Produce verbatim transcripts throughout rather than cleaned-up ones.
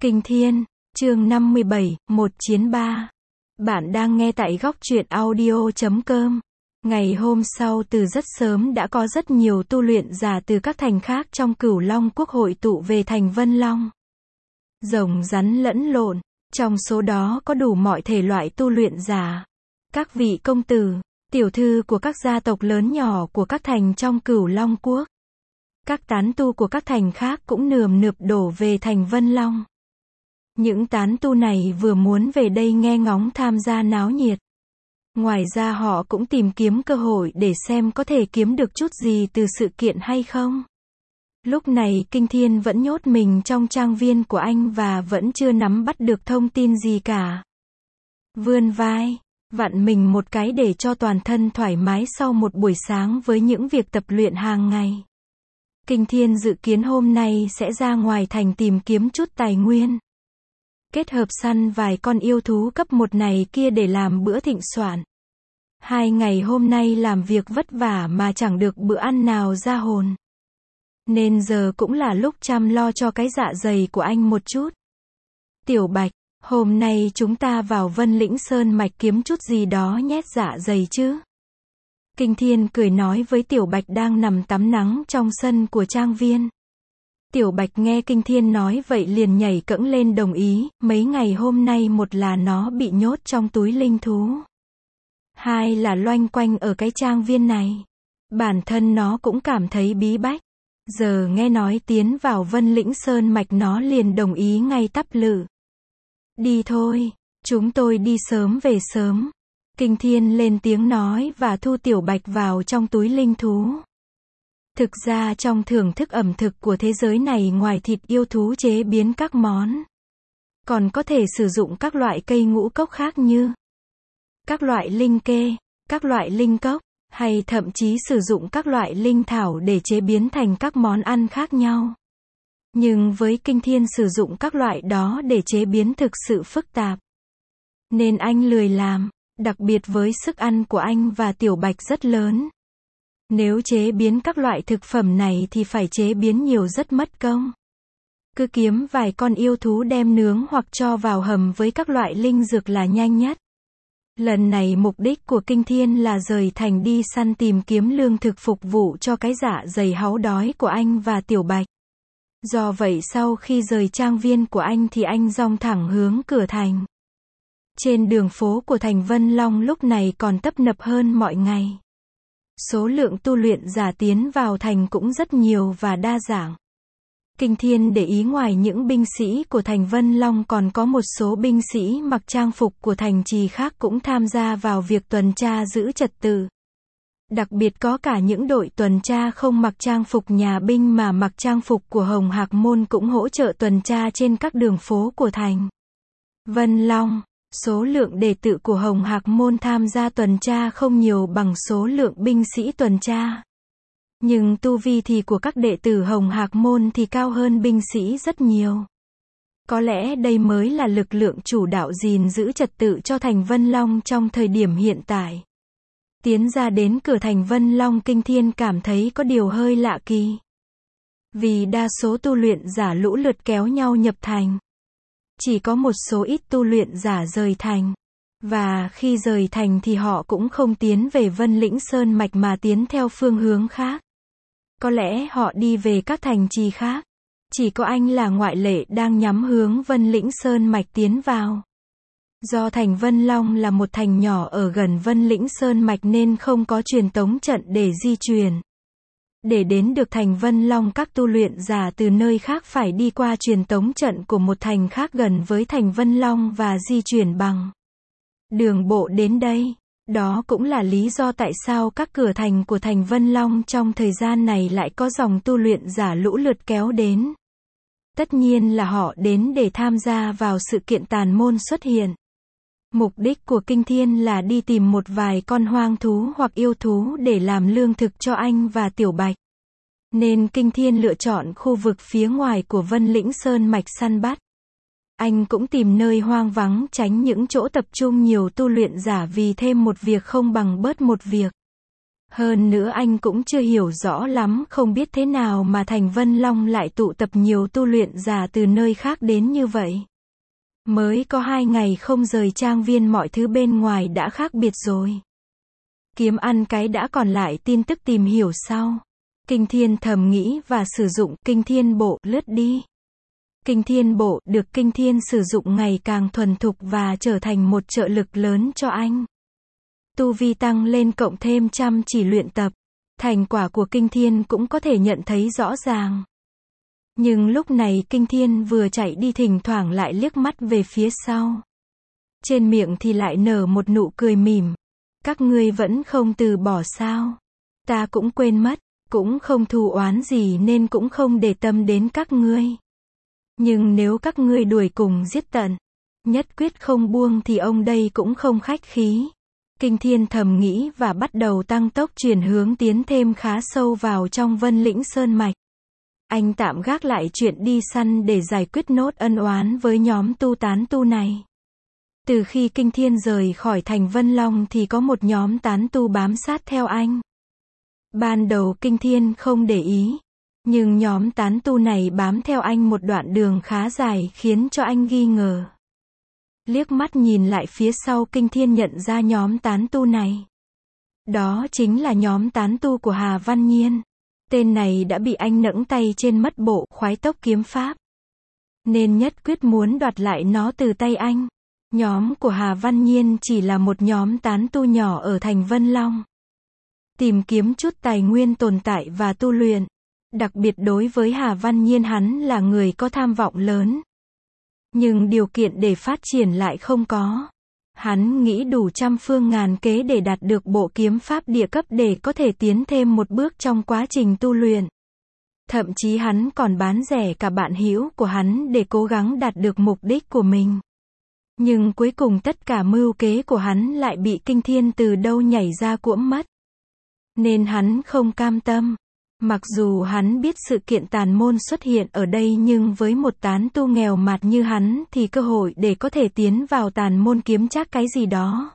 Kinh Thiên, chương năm mươi bảy, một chiến ba. Bạn đang nghe tại góc truyện audio chấm com. Ngày hôm sau từ rất sớm đã có rất nhiều tu luyện giả từ các thành khác trong Cửu Long Quốc hội tụ về thành Vân Long. Rồng rắn lẫn lộn, trong số đó có đủ mọi thể loại tu luyện giả. Các vị công tử, tiểu thư của các gia tộc lớn nhỏ của các thành trong Cửu Long Quốc. Các tán tu của các thành khác cũng nườm nượp đổ về thành Vân Long. Những tán tu này vừa muốn về đây nghe ngóng tham gia náo nhiệt. Ngoài ra họ cũng tìm kiếm cơ hội để xem có thể kiếm được chút gì từ sự kiện hay không. Lúc này Kinh Thiên vẫn nhốt mình trong trang viên của anh và vẫn chưa nắm bắt được thông tin gì cả. Vươn vai, vặn mình một cái để cho toàn thân thoải mái sau một buổi sáng với những việc tập luyện hàng ngày. Kinh Thiên dự kiến hôm nay sẽ ra ngoài thành tìm kiếm chút tài nguyên. Kết hợp săn vài con yêu thú cấp một này kia để làm bữa thịnh soạn. Hai ngày hôm nay làm việc vất vả mà chẳng được bữa ăn nào ra hồn. Nên giờ cũng là lúc chăm lo cho cái dạ dày của anh một chút. Tiểu Bạch, hôm nay chúng ta vào Vân Lĩnh Sơn Mạch kiếm chút gì đó nhét dạ dày chứ. Kinh Thiên cười nói với Tiểu Bạch đang nằm tắm nắng trong sân của trang viên. Tiểu Bạch nghe Kinh Thiên nói vậy liền nhảy cẫng lên đồng ý, mấy ngày hôm nay một là nó bị nhốt trong túi linh thú. Hai là loanh quanh ở cái trang viên này. Bản thân nó cũng cảm thấy bí bách. Giờ nghe nói tiến vào Vân Lĩnh Sơn Mạch nó liền đồng ý ngay tắp lự. Đi thôi, chúng tôi đi sớm về sớm. Kinh Thiên lên tiếng nói và thu Tiểu Bạch vào trong túi linh thú. Thực ra trong thưởng thức ẩm thực của thế giới này ngoài thịt yêu thú chế biến các món, còn có thể sử dụng các loại cây ngũ cốc khác như các loại linh kê, các loại linh cốc, hay thậm chí sử dụng các loại linh thảo để chế biến thành các món ăn khác nhau. Nhưng với Kinh Thiên sử dụng các loại đó để chế biến thực sự phức tạp. Nên anh lười làm, đặc biệt với sức ăn của anh và Tiểu Bạch rất lớn. Nếu chế biến các loại thực phẩm này thì phải chế biến nhiều rất mất công. Cứ kiếm vài con yêu thú đem nướng hoặc cho vào hầm với các loại linh dược là nhanh nhất. Lần này mục đích của Kinh Thiên là rời thành đi săn tìm kiếm lương thực phục vụ cho cái dạ dày háu đói của anh và Tiểu Bạch. Do vậy sau khi rời trang viên của anh thì anh dong thẳng hướng cửa thành. Trên đường phố của thành Vân Long lúc này còn tấp nập hơn mọi ngày. Số lượng tu luyện giả tiến vào thành cũng rất nhiều và đa dạng. Kinh Thiên để ý ngoài những binh sĩ của thành Vân Long còn có một số binh sĩ mặc trang phục của thành trì khác cũng tham gia vào việc tuần tra giữ trật tự. Đặc biệt có cả những đội tuần tra không mặc trang phục nhà binh mà mặc trang phục của Hồng Hạc Môn cũng hỗ trợ tuần tra trên các đường phố của thành Vân Long. Số lượng đệ tử của Hồng Hạc Môn tham gia tuần tra không nhiều bằng số lượng binh sĩ tuần tra. Nhưng tu vi thì của các đệ tử Hồng Hạc Môn thì cao hơn binh sĩ rất nhiều. Có lẽ đây mới là lực lượng chủ đạo gìn giữ trật tự cho thành Vân Long trong thời điểm hiện tại. Tiến ra đến cửa thành Vân Long, Kinh Thiên cảm thấy có điều hơi lạ kỳ. Vì đa số tu luyện giả lũ lượt kéo nhau nhập thành. Chỉ có một số ít tu luyện giả rời thành. Và khi rời thành thì họ cũng không tiến về Vân Lĩnh Sơn Mạch mà tiến theo phương hướng khác. Có lẽ họ đi về các thành trì khác. Chỉ có anh là ngoại lệ đang nhắm hướng Vân Lĩnh Sơn Mạch tiến vào. Do thành Vân Long là một thành nhỏ ở gần Vân Lĩnh Sơn Mạch nên không có truyền tống trận để di chuyển. Để đến được thành Vân Long các tu luyện giả từ nơi khác phải đi qua truyền tống trận của một thành khác gần với thành Vân Long và di chuyển bằng đường bộ đến đây. Đó cũng là lý do tại sao các cửa thành của thành Vân Long trong thời gian này lại có dòng tu luyện giả lũ lượt kéo đến. Tất nhiên là họ đến để tham gia vào sự kiện tàn môn xuất hiện. Mục đích của Kinh Thiên là đi tìm một vài con hoang thú hoặc yêu thú để làm lương thực cho anh và Tiểu Bạch. Nên Kinh Thiên lựa chọn khu vực phía ngoài của Vân Lĩnh Sơn Mạch săn bắt. Anh cũng tìm nơi hoang vắng tránh những chỗ tập trung nhiều tu luyện giả vì thêm một việc không bằng bớt một việc. Hơn nữa anh cũng chưa hiểu rõ lắm, không biết thế nào mà thành Vân Long lại tụ tập nhiều tu luyện giả từ nơi khác đến như vậy. Mới có hai ngày không rời trang viên mọi thứ bên ngoài đã khác biệt rồi. Kiếm ăn cái đã, còn lại tin tức tìm hiểu sau. Kinh Thiên thầm nghĩ và sử dụng Kinh Thiên Bộ lướt đi. Kinh Thiên Bộ được Kinh Thiên sử dụng ngày càng thuần thục và trở thành một trợ lực lớn cho anh. Tu vi tăng lên cộng thêm chăm chỉ luyện tập, thành quả của Kinh Thiên cũng có thể nhận thấy rõ ràng. Nhưng lúc này Kinh Thiên vừa chạy đi thỉnh thoảng lại liếc mắt về phía sau. Trên miệng thì lại nở một nụ cười mỉm. Các ngươi vẫn không từ bỏ sao? Ta cũng quên mất, cũng không thù oán gì nên cũng không để tâm đến các ngươi. Nhưng nếu các ngươi đuổi cùng giết tận, nhất quyết không buông thì ông đây cũng không khách khí. Kinh Thiên thầm nghĩ và bắt đầu tăng tốc chuyển hướng tiến thêm khá sâu vào trong Vân Lĩnh Sơn Mạch. Anh tạm gác lại chuyện đi săn để giải quyết nốt ân oán với nhóm tu tán tu này. Từ khi Kinh Thiên rời khỏi thành Vân Long thì có một nhóm tán tu bám sát theo anh. Ban đầu Kinh Thiên không để ý, nhưng nhóm tán tu này bám theo anh một đoạn đường khá dài khiến cho anh nghi ngờ. Liếc mắt nhìn lại phía sau, Kinh Thiên nhận ra nhóm tán tu này. Đó chính là nhóm tán tu của Hà Văn Nhiên. Tên này đã bị anh nẫng tay trên mất bộ khoái tốc kiếm pháp, nên nhất quyết muốn đoạt lại nó từ tay anh. Nhóm của Hà Văn Nhiên chỉ là một nhóm tán tu nhỏ ở thành Vân Long. Tìm kiếm chút tài nguyên tồn tại và tu luyện. Đặc biệt đối với Hà Văn Nhiên, hắn là người có tham vọng lớn. Nhưng điều kiện để phát triển lại không có. Hắn nghĩ đủ trăm phương ngàn kế để đạt được bộ kiếm pháp địa cấp để có thể tiến thêm một bước trong quá trình tu luyện. Thậm chí hắn còn bán rẻ cả bạn hữu của hắn để cố gắng đạt được mục đích của mình. Nhưng cuối cùng tất cả mưu kế của hắn lại bị Kinh Thiên từ đâu nhảy ra cuỗm mất. Nên hắn không cam tâm. Mặc dù hắn biết sự kiện tàn môn xuất hiện ở đây, nhưng với một tán tu nghèo mạt như hắn thì cơ hội để có thể tiến vào tàn môn kiếm chắc cái gì đó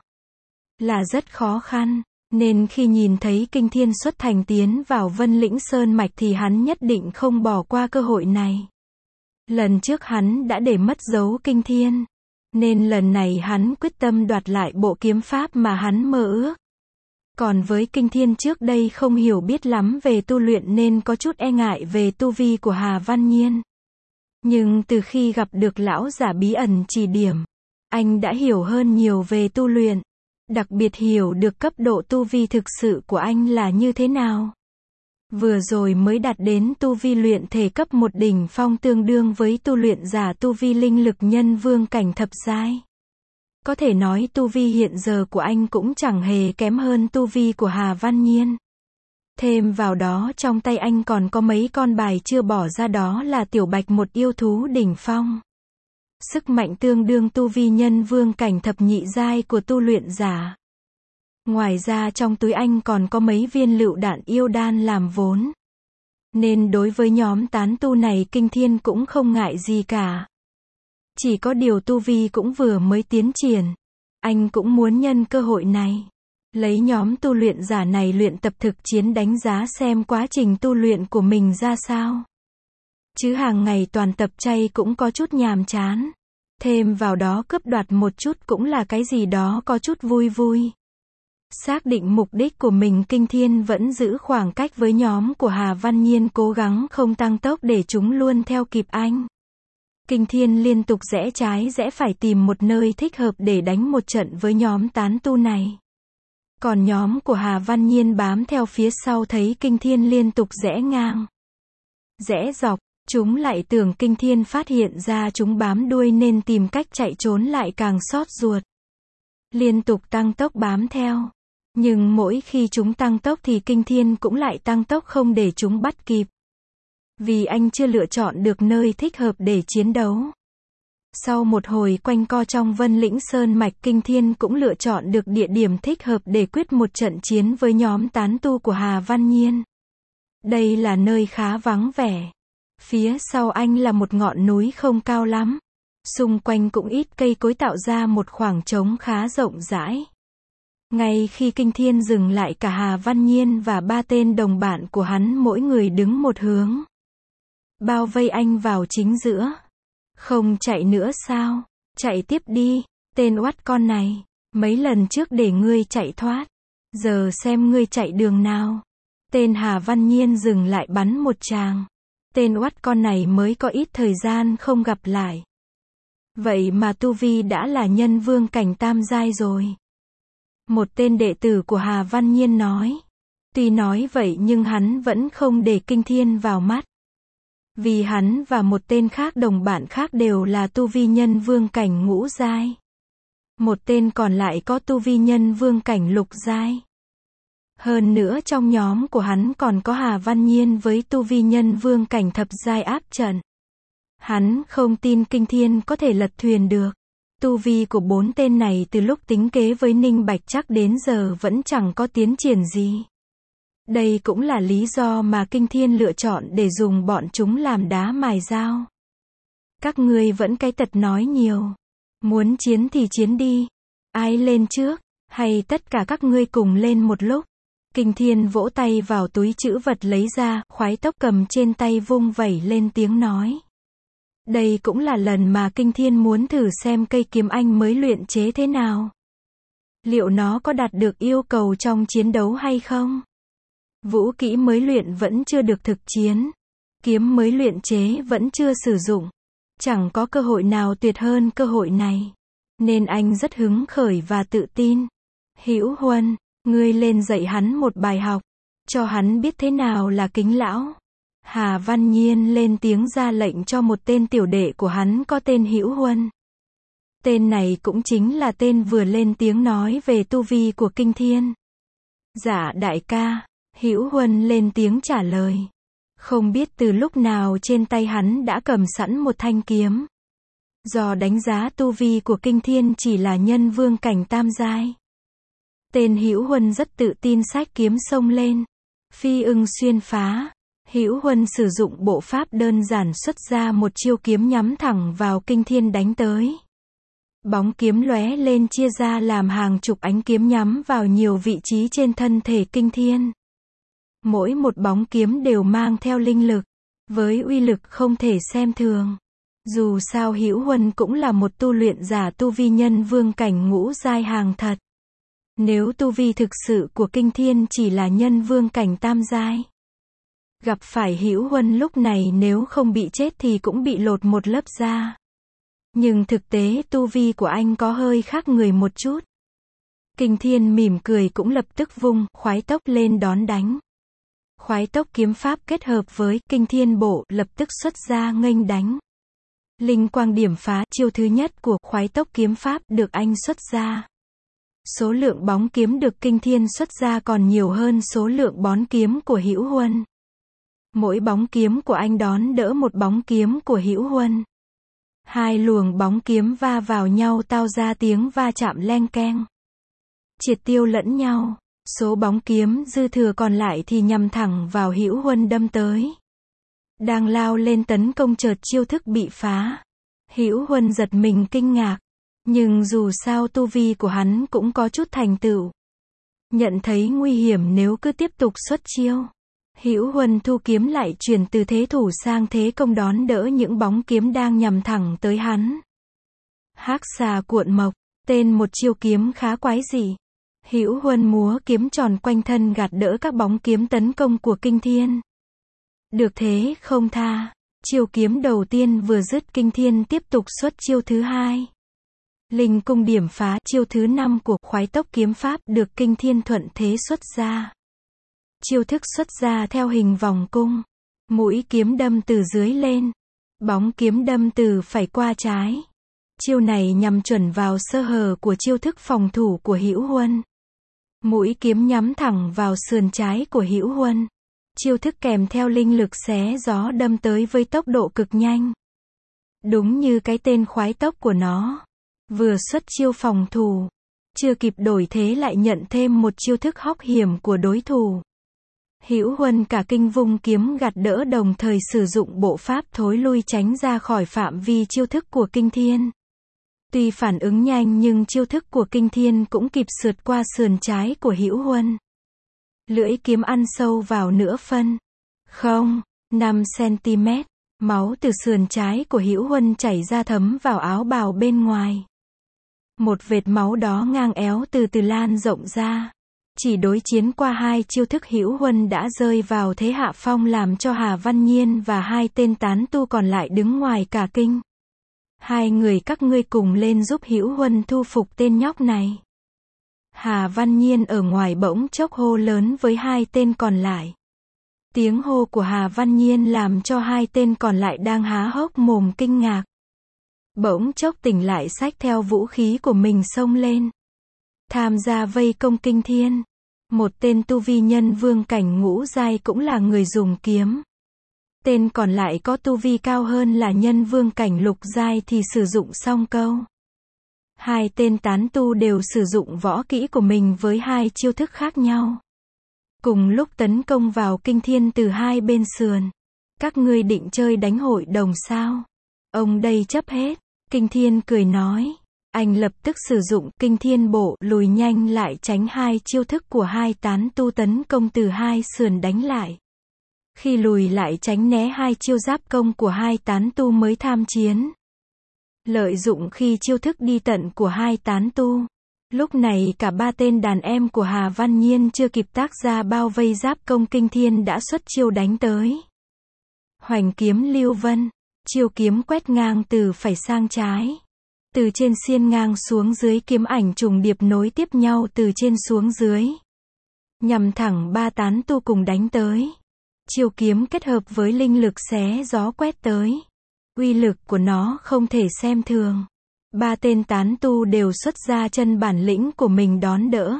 là rất khó khăn. Nên khi nhìn thấy Kinh Thiên xuất thành tiến vào Vân Lĩnh Sơn Mạch thì hắn nhất định không bỏ qua cơ hội này. Lần trước hắn đã để mất dấu Kinh Thiên, nên lần này hắn quyết tâm đoạt lại bộ kiếm pháp mà hắn mơ ước. Còn với Kinh Thiên trước đây không hiểu biết lắm về tu luyện nên có chút e ngại về tu vi của Hà Văn Nhiên. Nhưng từ khi gặp được lão giả bí ẩn chỉ điểm, anh đã hiểu hơn nhiều về tu luyện. Đặc biệt hiểu được cấp độ tu vi thực sự của anh là như thế nào. Vừa rồi mới đạt đến tu vi luyện thể cấp một đỉnh phong, tương đương với tu luyện giả tu vi linh lực nhân vương cảnh thập giai. Có thể nói tu vi hiện giờ của anh cũng chẳng hề kém hơn tu vi của Hà Văn Nhiên. Thêm vào đó trong tay anh còn có mấy con bài chưa bỏ ra, đó là Tiểu Bạch, một yêu thú đỉnh phong. Sức mạnh tương đương tu vi nhân vương cảnh thập nhị giai của tu luyện giả. Ngoài ra trong túi anh còn có mấy viên lựu đạn yêu đan làm vốn. Nên đối với nhóm tán tu này Kinh Thiên cũng không ngại gì cả. Chỉ có điều tu vi cũng vừa mới tiến triển. Anh cũng muốn nhân cơ hội này, lấy nhóm tu luyện giả này luyện tập thực chiến, đánh giá xem quá trình tu luyện của mình ra sao. Chứ hàng ngày toàn tập chay cũng có chút nhàm chán. Thêm vào đó cướp đoạt một chút cũng là cái gì đó có chút vui vui. Xác định mục đích của mình, Kinh Thiên vẫn giữ khoảng cách với nhóm của Hà Văn Nhiên, cố gắng không tăng tốc để chúng luôn theo kịp anh. Kinh Thiên liên tục rẽ trái rẽ phải tìm một nơi thích hợp để đánh một trận với nhóm tán tu này. Còn nhóm của Hà Văn Nhiên bám theo phía sau thấy Kinh Thiên liên tục rẽ ngang, rẽ dọc, chúng lại tưởng Kinh Thiên phát hiện ra chúng bám đuôi nên tìm cách chạy trốn lại càng xót ruột. Liên tục tăng tốc bám theo. Nhưng mỗi khi chúng tăng tốc thì Kinh Thiên cũng lại tăng tốc không để chúng bắt kịp. Vì anh chưa lựa chọn được nơi thích hợp để chiến đấu. Sau một hồi quanh co trong Vân Lĩnh Sơn Mạch, Kinh Thiên cũng lựa chọn được địa điểm thích hợp để quyết một trận chiến với nhóm tán tu của Hà Văn Nhiên. Đây là nơi khá vắng vẻ. Phía sau anh là một ngọn núi không cao lắm. Xung quanh cũng ít cây cối tạo ra một khoảng trống khá rộng rãi. Ngay khi Kinh Thiên dừng lại, cả Hà Văn Nhiên và ba tên đồng bạn của hắn mỗi người đứng một hướng, bao vây anh vào chính giữa. Không chạy nữa sao? Chạy tiếp đi, tên oắt con này. Mấy lần trước để ngươi chạy thoát, giờ xem ngươi chạy đường nào. Tên Hà Văn Nhiên dừng lại bắn một tràng. Tên oắt con này mới có ít thời gian không gặp lại, vậy mà tu vi đã là nhân vương cảnh tam giai rồi. Một tên đệ tử của Hà Văn Nhiên nói. Tuy nói vậy nhưng hắn vẫn không để Kinh Thiên vào mắt, vì hắn và một tên khác đồng bạn khác đều là tu vi nhân vương cảnh ngũ giai. Một tên còn lại có tu vi nhân vương cảnh lục giai. Hơn nữa trong nhóm của hắn còn có Hà Văn Nhiên với tu vi nhân vương cảnh thập giai áp trận. Hắn không tin Kinh Thiên có thể lật thuyền được. Tu vi của bốn tên này từ lúc tính kế với Ninh Bạch Trắc đến giờ vẫn chẳng có tiến triển gì. Đây cũng là lý do mà Kinh Thiên lựa chọn để dùng bọn chúng làm đá mài dao. Các ngươi vẫn cái tật nói nhiều. Muốn chiến thì chiến đi. Ai lên trước? Hay tất cả các ngươi cùng lên một lúc? Kinh Thiên vỗ tay vào túi trữ vật lấy ra, khoái tốc cầm trên tay vung vẩy lên tiếng nói. Đây cũng là lần mà Kinh Thiên muốn thử xem cây kiếm anh mới luyện chế thế nào. Liệu nó có đạt được yêu cầu trong chiến đấu hay không? Vũ kỹ mới luyện vẫn chưa được thực chiến. Kiếm mới luyện chế vẫn chưa sử dụng. Chẳng có cơ hội nào tuyệt hơn cơ hội này. Nên anh rất hứng khởi và tự tin. Hữu Huân, ngươi lên dạy hắn một bài học. Cho hắn biết thế nào là kính lão. Hà Văn Nhiên lên tiếng ra lệnh cho một tên tiểu đệ của hắn có tên Hữu Huân. Tên này cũng chính là tên vừa lên tiếng nói về tu vi của Kinh Thiên. Dạ đại ca. Hữu Huân lên tiếng trả lời. Không biết từ lúc nào trên tay hắn đã cầm sẵn một thanh kiếm. Do đánh giá tu vi của Kinh Thiên chỉ là nhân vương cảnh tam giai. Tên Hữu Huân rất tự tin xách kiếm xông lên. Phi ưng xuyên phá. Hữu Huân sử dụng bộ pháp đơn giản xuất ra một chiêu kiếm nhắm thẳng vào Kinh Thiên đánh tới. Bóng kiếm lóe lên chia ra làm hàng chục ánh kiếm nhắm vào nhiều vị trí trên thân thể Kinh Thiên. Mỗi một bóng kiếm đều mang theo linh lực, với uy lực không thể xem thường. Dù sao Hữu Huân cũng là một tu luyện giả tu vi nhân vương cảnh ngũ giai hàng thật. Nếu tu vi thực sự của Kinh Thiên chỉ là nhân vương cảnh tam giai, gặp phải Hữu Huân lúc này nếu không bị chết thì cũng bị lột một lớp da. Nhưng thực tế tu vi của anh có hơi khác người một chút. Kinh Thiên mỉm cười cũng lập tức vung khoái tốc lên đón đánh. Khoái tốc kiếm pháp kết hợp với Kinh Thiên bộ lập tức xuất ra nghênh đánh. Linh quang điểm phá, chiêu thứ nhất của khoái tốc kiếm pháp được anh xuất ra. Số lượng bóng kiếm được Kinh Thiên xuất ra còn nhiều hơn số lượng bón kiếm của Hữu Huân. Mỗi bóng kiếm của anh đón đỡ một bóng kiếm của Hữu Huân. Hai luồng bóng kiếm va vào nhau tạo ra tiếng va chạm leng keng, triệt tiêu lẫn nhau. Số bóng kiếm dư thừa còn lại thì nhằm thẳng vào Hữu Huân đâm tới. Đang lao lên tấn công chợt chiêu thức bị phá. Hữu Huân giật mình kinh ngạc. Nhưng dù sao tu vi của hắn cũng có chút thành tựu. Nhận thấy nguy hiểm nếu cứ tiếp tục xuất chiêu. Hữu Huân thu kiếm lại chuyển từ thế thủ sang thế công đón đỡ những bóng kiếm đang nhằm thẳng tới hắn. Hắc xà cuộn mộc, tên một chiêu kiếm khá quái dị. Hữu Huân múa kiếm tròn quanh thân gạt đỡ các bóng kiếm tấn công của Kinh Thiên. Được thế không tha, chiêu kiếm đầu tiên vừa dứt Kinh Thiên tiếp tục xuất chiêu thứ hai. Linh cung điểm phá, chiêu thứ năm của khoái tốc kiếm pháp được Kinh Thiên thuận thế xuất ra. Chiêu thức xuất ra theo hình vòng cung. Mũi kiếm đâm từ dưới lên. Bóng kiếm đâm từ phải qua trái. Chiêu này nhằm chuẩn vào sơ hở của chiêu thức phòng thủ của Hữu Huân. Mũi kiếm nhắm thẳng vào sườn trái của Hữu Huân. Chiêu thức kèm theo linh lực xé gió đâm tới với tốc độ cực nhanh. Đúng như cái tên khoái tốc của nó. Vừa xuất chiêu phòng thủ, chưa kịp đổi thế lại nhận thêm một chiêu thức hóc hiểm của đối thủ. Hữu Huân cả kinh vung kiếm gạt đỡ đồng thời sử dụng bộ pháp thối lui tránh ra khỏi phạm vi chiêu thức của Kinh Thiên. Tuy phản ứng nhanh nhưng chiêu thức của Kinh Thiên cũng kịp sượt qua sườn trái của Hữu Huân. Lưỡi kiếm ăn sâu vào nửa phân. Không, năm xăng-ti-mét. Máu từ sườn trái của Hữu Huân chảy ra thấm vào áo bào bên ngoài. Một vệt máu đó ngang éo từ từ lan rộng ra. Chỉ đối chiến qua hai chiêu thức Hữu Huân đã rơi vào thế hạ phong làm cho Hà Văn Nhiên và hai tên tán tu còn lại đứng ngoài cả kinh. Hai người các ngươi cùng lên giúp Hữu Huân thu phục tên nhóc này. Hà Văn Nhiên ở ngoài bỗng chốc hô lớn với hai tên còn lại. Tiếng hô của Hà Văn Nhiên làm cho hai tên còn lại đang há hốc mồm kinh ngạc. Bỗng chốc tỉnh lại xách theo vũ khí của mình xông lên. Tham gia vây công Kinh Thiên. Một tên tu vi nhân vương cảnh ngũ giai cũng là người dùng kiếm. Tên còn lại có tu vi cao hơn là nhân vương cảnh lục giai thì sử dụng song câu. Hai tên tán tu đều sử dụng võ kỹ của mình với hai chiêu thức khác nhau. Cùng lúc tấn công vào Kinh Thiên từ hai bên sườn. Các ngươi định chơi đánh hội đồng sao? Ông đây chấp hết. Kinh Thiên cười nói. Anh lập tức sử dụng Kinh Thiên bộ lùi nhanh lại tránh hai chiêu thức của hai tán tu tấn công từ hai sườn đánh lại. Khi lùi lại tránh né hai chiêu giáp công của hai tán tu mới tham chiến. Lợi dụng khi chiêu thức đi tận của hai tán tu. Lúc này cả ba tên đàn em của Hà Văn Nhiên chưa kịp tác ra bao vây giáp công Kinh Thiên đã xuất chiêu đánh tới. Hoành kiếm lưu vân. Chiêu kiếm quét ngang từ phải sang trái. Từ trên xiên ngang xuống dưới kiếm ảnh trùng điệp nối tiếp nhau từ trên xuống dưới. Nhằm thẳng ba tán tu cùng đánh tới. Chiêu kiếm kết hợp với linh lực xé gió quét tới. Uy lực của nó không thể xem thường. Ba tên tán tu đều xuất ra chân bản lĩnh của mình đón đỡ.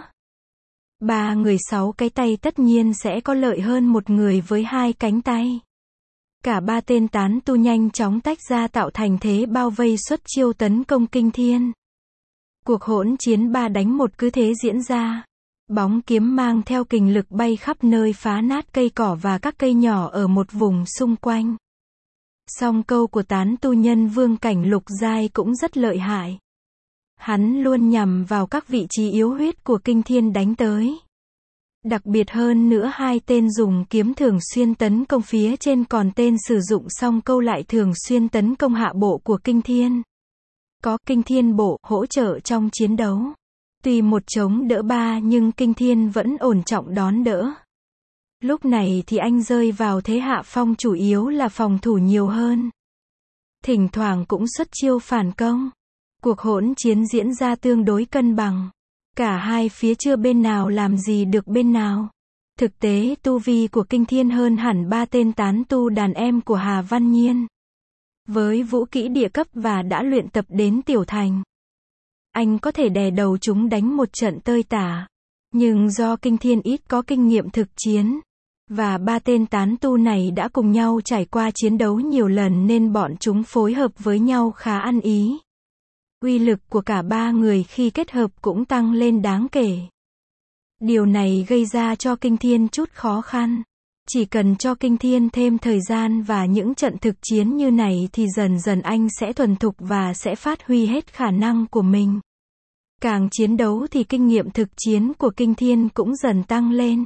Ba người sáu cái tay tất nhiên sẽ có lợi hơn một người với hai cánh tay. Cả ba tên tán tu nhanh chóng tách ra tạo thành thế bao vây xuất chiêu tấn công Kinh Thiên. Cuộc hỗn chiến ba đánh một cứ thế diễn ra. Bóng kiếm mang theo kình lực bay khắp nơi phá nát cây cỏ và các cây nhỏ ở một vùng xung quanh. Song câu của tán tu nhân vương cảnh lục giai cũng rất lợi hại. Hắn luôn nhằm vào các vị trí yếu huyết của Kinh Thiên đánh tới. Đặc biệt hơn nữa hai tên dùng kiếm thường xuyên tấn công phía trên còn tên sử dụng song câu lại thường xuyên tấn công hạ bộ của Kinh Thiên. Có Kinh Thiên bộ hỗ trợ trong chiến đấu. Tuy một chống đỡ ba nhưng Kinh Thiên vẫn ổn trọng đón đỡ. Lúc này thì anh rơi vào thế hạ phong chủ yếu là phòng thủ nhiều hơn. Thỉnh thoảng cũng xuất chiêu phản công. Cuộc hỗn chiến diễn ra tương đối cân bằng. Cả hai phía chưa bên nào làm gì được bên nào. Thực tế tu vi của Kinh Thiên hơn hẳn ba tên tán tu đàn em của Hà Văn Nhiên. Với vũ kỹ địa cấp và đã luyện tập đến tiểu thành. Anh có thể đè đầu chúng đánh một trận tơi tả. Nhưng do Kinh Thiên ít có kinh nghiệm thực chiến. Và ba tên tán tu này đã cùng nhau trải qua chiến đấu nhiều lần nên bọn chúng phối hợp với nhau khá ăn ý. Uy lực của cả ba người khi kết hợp cũng tăng lên đáng kể. Điều này gây ra cho Kinh Thiên chút khó khăn. Chỉ cần cho Kinh Thiên thêm thời gian và những trận thực chiến như này thì dần dần anh sẽ thuần thục và sẽ phát huy hết khả năng của mình. Càng chiến đấu thì kinh nghiệm thực chiến của Kinh Thiên cũng dần tăng lên.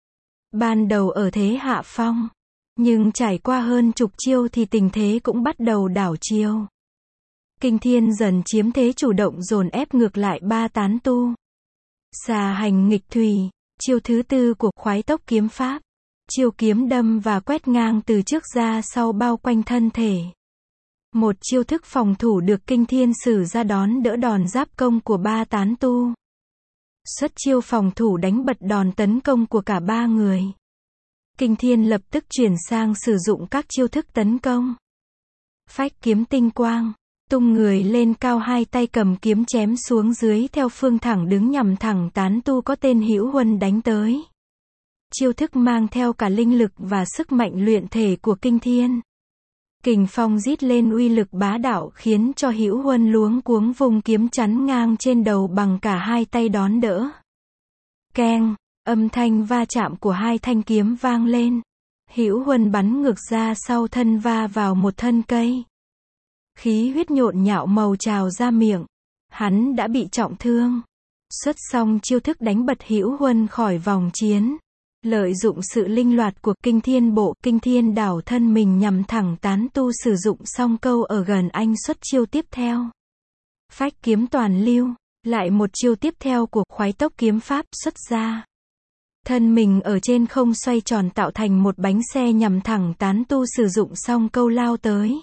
Ban đầu ở thế hạ phong, nhưng trải qua hơn chục chiêu thì tình thế cũng bắt đầu đảo chiêu. Kinh Thiên dần chiếm thế chủ động dồn ép ngược lại ba tán tu. Xà hành nghịch thủy, chiêu thứ tư của khoái tốc kiếm pháp. Chiêu kiếm đâm và quét ngang từ trước ra sau bao quanh thân thể. Một chiêu thức phòng thủ được Kinh Thiên sử ra đón đỡ đòn giáp công của ba tán tu. Xuất chiêu phòng thủ đánh bật đòn tấn công của cả ba người. Kinh Thiên lập tức chuyển sang sử dụng các chiêu thức tấn công. Phách kiếm tinh quang, tung người lên cao hai tay cầm kiếm chém xuống dưới theo phương thẳng đứng nhằm thẳng tán tu có tên Hữu Huân đánh tới. Chiêu thức mang theo cả linh lực và sức mạnh luyện thể của Kinh Thiên. Kình phong rít lên uy lực bá đạo khiến cho Hữu Huân luống cuống vùng kiếm chắn ngang trên đầu bằng cả hai tay đón đỡ. Keng, âm thanh va chạm của hai thanh kiếm vang lên. Hữu Huân bắn ngược ra sau thân va vào một thân cây. khí huyết nhộn nhạo màu trào ra miệng. Hắn đã bị trọng thương. Xuất xong chiêu thức đánh bật Hữu Huân khỏi vòng chiến. Lợi dụng sự linh loạt của kinh thiên bộ, kinh thiên đảo thân mình nhằm thẳng tán tu sử dụng song câu ở gần anh xuất chiêu tiếp theo. Phách kiếm toàn lưu, lại một chiêu tiếp theo của khoái tốc kiếm pháp xuất ra. Thân mình ở trên không xoay tròn tạo thành một bánh xe nhằm thẳng tán tu sử dụng song câu lao tới.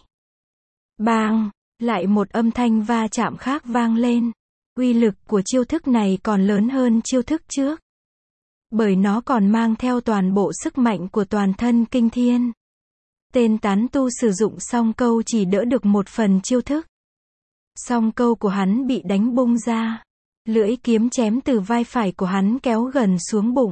Bang, lại một âm thanh va chạm khác vang lên. Uy lực của chiêu thức này còn lớn hơn chiêu thức trước. Bởi nó còn mang theo toàn bộ sức mạnh của toàn thân kinh thiên. Tên tán tu sử dụng song câu chỉ đỡ được một phần chiêu thức. Song câu của hắn bị đánh bung ra. Lưỡi kiếm chém từ vai phải của hắn kéo gần xuống bụng.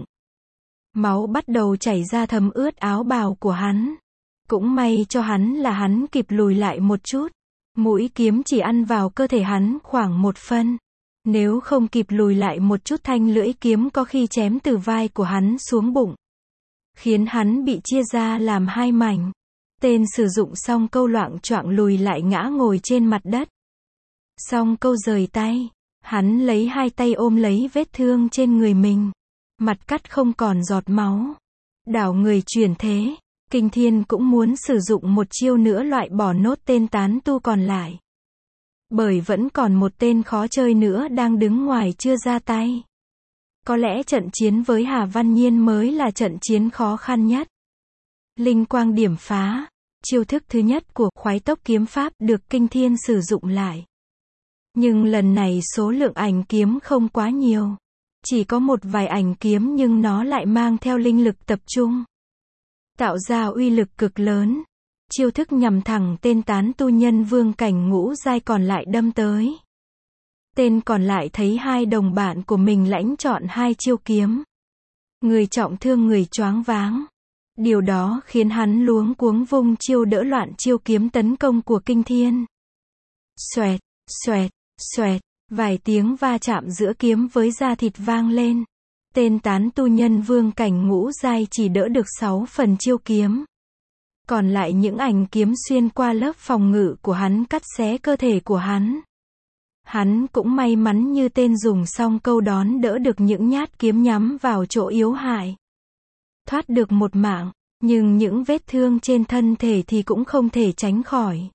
Máu bắt đầu chảy ra thấm ướt áo bào của hắn. Cũng may cho hắn là hắn kịp lùi lại một chút. Mũi kiếm chỉ ăn vào cơ thể hắn khoảng một phân. Nếu không kịp lùi lại một chút thanh lưỡi kiếm có khi chém từ vai của hắn xuống bụng. Khiến hắn bị chia ra làm hai mảnh. Tên sử dụng song câu loạng choạng lùi lại ngã ngồi trên mặt đất. Song câu rời tay. Hắn lấy hai tay ôm lấy vết thương trên người mình. Mặt cắt không còn giọt máu. Đảo người chuyển thế. Kinh thiên cũng muốn sử dụng một chiêu nữa loại bỏ nốt tên tán tu còn lại. Bởi vẫn còn một tên khó chơi nữa đang đứng ngoài chưa ra tay. Có lẽ trận chiến với Hà Văn Nhiên mới là trận chiến khó khăn nhất. Linh quang điểm phá. Chiêu thức thứ nhất của khoái tốc kiếm pháp được kinh thiên sử dụng lại. Nhưng lần này số lượng ảnh kiếm không quá nhiều. Chỉ có một vài ảnh kiếm nhưng nó lại mang theo linh lực tập trung. Tạo ra uy lực cực lớn. Chiêu thức nhằm thẳng tên tán tu nhân vương cảnh ngũ giai còn lại đâm tới. Tên còn lại thấy hai đồng bạn của mình lãnh chọn hai chiêu kiếm. Người trọng thương người choáng váng. Điều đó khiến hắn luống cuống vung chiêu đỡ loạn chiêu kiếm tấn công của kinh thiên. Xoẹt, xoẹt, xoẹt, vài tiếng va chạm giữa kiếm với da thịt vang lên. Tên tán tu nhân vương cảnh ngũ giai chỉ đỡ được sáu phần chiêu kiếm. Còn lại những ảnh kiếm xuyên qua lớp phòng ngự của hắn cắt xé cơ thể của hắn. Hắn cũng may mắn như tên dùng song câu đón đỡ được những nhát kiếm nhắm vào chỗ yếu hại. Thoát được một mạng, nhưng những vết thương trên thân thể thì cũng không thể tránh khỏi.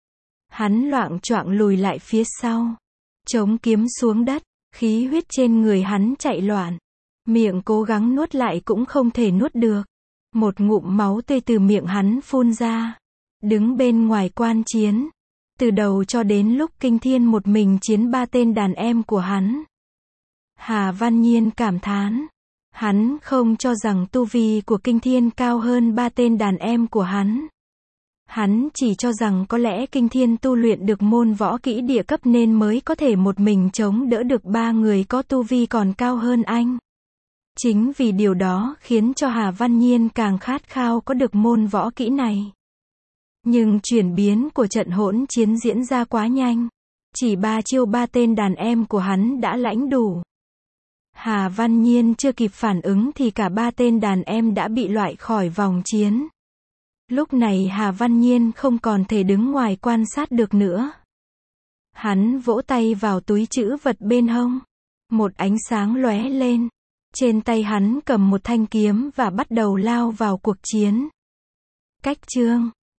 Hắn loạng choạng lùi lại phía sau. Chống kiếm xuống đất, khí huyết trên người hắn chạy loạn. Miệng cố gắng nuốt lại cũng không thể nuốt được. Một ngụm máu tươi từ miệng hắn phun ra. Đứng bên ngoài quan chiến. Từ đầu cho đến lúc kinh thiên một mình chiến ba tên đàn em của hắn. Hà Văn Nhiên cảm thán. Hắn không cho rằng tu vi của kinh thiên cao hơn ba tên đàn em của hắn. Hắn chỉ cho rằng có lẽ kinh thiên tu luyện được môn võ kỹ địa cấp nên mới có thể một mình chống đỡ được ba người có tu vi còn cao hơn anh. Chính vì điều đó khiến cho Hà Văn Nhiên càng khát khao có được môn võ kỹ này. Nhưng chuyển biến của trận hỗn chiến diễn ra quá nhanh. Chỉ ba chiêu ba tên đàn em của hắn đã lãnh đủ. Hà Văn Nhiên chưa kịp phản ứng thì cả ba tên đàn em đã bị loại khỏi vòng chiến. Lúc này Hà Văn Nhiên không còn thể đứng ngoài quan sát được nữa. Hắn vỗ tay vào túi trữ vật bên hông. Một ánh sáng lóe lên. Trên tay hắn cầm một thanh kiếm và bắt đầu lao vào cuộc chiến. Cách chương